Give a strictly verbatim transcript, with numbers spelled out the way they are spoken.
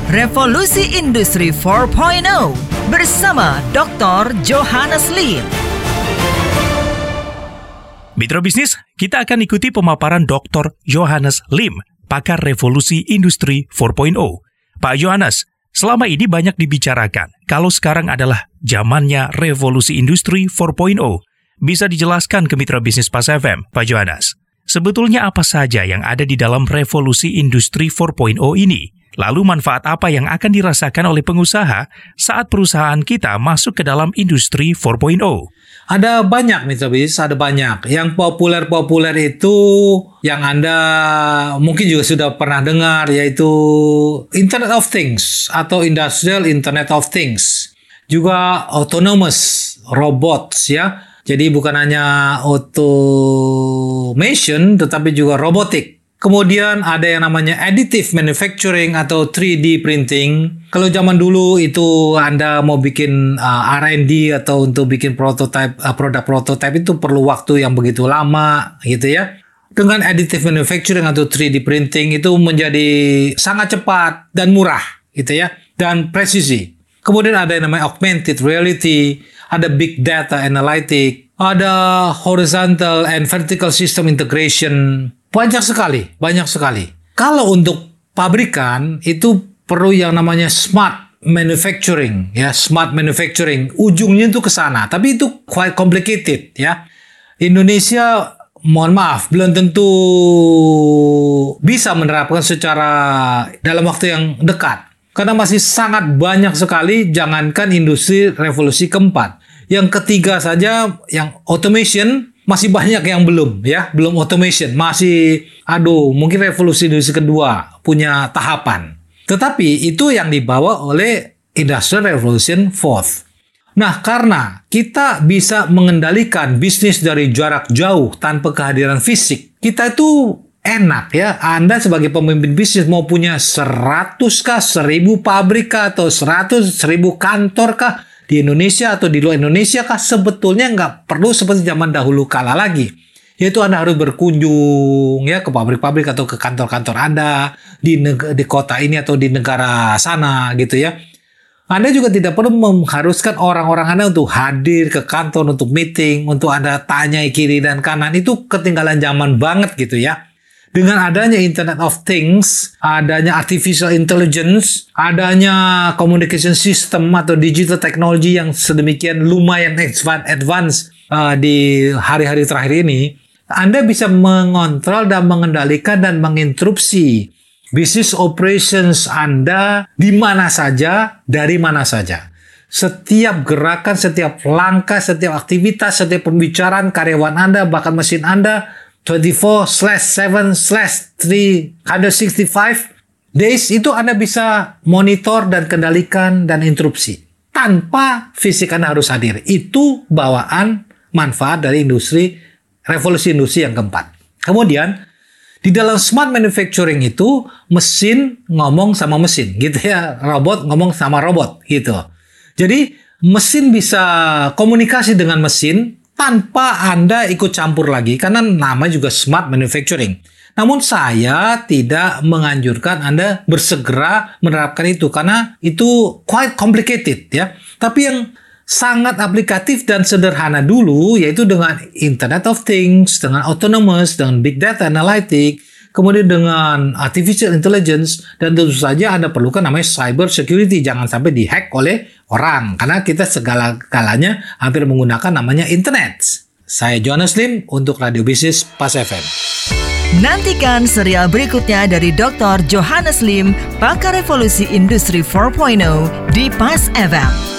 Revolusi Industri empat titik nol bersama doktor Johannes Lim. Mitra bisnis, kita akan ikuti pemaparan doktor Johannes Lim, pakar revolusi industri empat titik nol. Pak Johannes, selama ini banyak dibicarakan kalau sekarang adalah zamannya revolusi industri empat titik nol. Bisa dijelaskan ke mitra bisnis Pas F M, Pak Johannes? Sebetulnya apa saja yang ada di dalam revolusi industri empat titik nol ini? Lalu manfaat apa yang akan dirasakan oleh pengusaha saat perusahaan kita masuk ke dalam industri empat titik nol? Ada banyak mitra bisnis, ada banyak. Yang populer-populer itu yang Anda mungkin juga sudah pernah dengar, yaitu Internet of Things atau Industrial Internet of Things. Juga autonomous robots ya. Jadi bukan hanya automation tetapi juga robotik. Kemudian ada yang namanya additive manufacturing atau tiga D printing. Kalau zaman dulu itu Anda mau bikin uh, R and D atau untuk bikin prototype, uh, produk prototype itu perlu waktu yang begitu lama gitu ya. Dengan additive manufacturing atau tiga D printing itu menjadi sangat cepat dan murah gitu ya. Dan presisi. Kemudian ada yang namanya augmented reality, ada big data analytic, ada horizontal and vertical system integration. Banyak sekali, banyak sekali. Kalau untuk pabrikan itu perlu yang namanya smart manufacturing, ya, smart manufacturing. Ujungnya itu ke sana, tapi itu quite complicated, ya. Indonesia, mohon maaf, belum tentu bisa menerapkan secara dalam waktu yang dekat. Karena masih sangat banyak sekali, jangankan industri revolusi keempat. Yang ketiga saja, yang automation, masih banyak yang belum, ya, belum automation, masih, aduh, mungkin revolusi industri kedua punya tahapan. Tetapi itu yang dibawa oleh Industrial Revolution Fourth. Nah, karena kita bisa mengendalikan bisnis dari jarak jauh tanpa kehadiran fisik, kita itu enak ya. Anda sebagai pemimpin bisnis mau punya seratus kah, seribu pabrik kah, atau seratus, seribu kantor kah, di Indonesia atau di luar Indonesia kah, sebetulnya nggak perlu seperti zaman dahulu kala lagi. Yaitu Anda harus berkunjung ya ke pabrik-pabrik atau ke kantor-kantor Anda di, neg- di kota ini atau di negara sana gitu ya. Anda juga tidak perlu mengharuskan orang-orang Anda untuk hadir ke kantor untuk meeting, untuk Anda tanya kiri dan kanan. Itu ketinggalan zaman banget gitu ya. Dengan adanya Internet of Things, adanya Artificial Intelligence, adanya Communication System atau Digital Technology yang sedemikian lumayan advance uh, di hari-hari terakhir ini, Anda bisa mengontrol dan mengendalikan dan menginterupsi business operations Anda di mana saja, dari mana saja. Setiap gerakan, setiap langkah, setiap aktivitas, setiap pembicaraan karyawan Anda, bahkan mesin Anda, twenty-four seven three sixty-five days itu Anda bisa monitor dan kendalikan dan interupsi tanpa fisik Anda harus hadir. Itu bawaan manfaat dari industri revolusi industri yang keempat. Kemudian di dalam smart manufacturing itu mesin ngomong sama mesin gitu ya, robot ngomong sama robot gitu. Jadi mesin bisa komunikasi dengan mesin tanpa Anda ikut campur lagi, karena nama juga smart manufacturing. Namun saya tidak menganjurkan Anda bersegera menerapkan itu, karena itu quite complicated ya. Tapi yang sangat aplikatif dan sederhana dulu, yaitu dengan Internet of Things, dengan autonomous, dengan big data analytic, kemudian dengan artificial intelligence, dan tentu saja Anda perlukan namanya cyber security. Jangan sampai dihack oleh orang, karena kita segala-galanya hampir menggunakan namanya internet. Saya Johannes Lim untuk Radio Bisnis Pas F M. Nantikan serial berikutnya dari doktor Johannes Lim, pakar revolusi industri empat titik nol di Pas F M.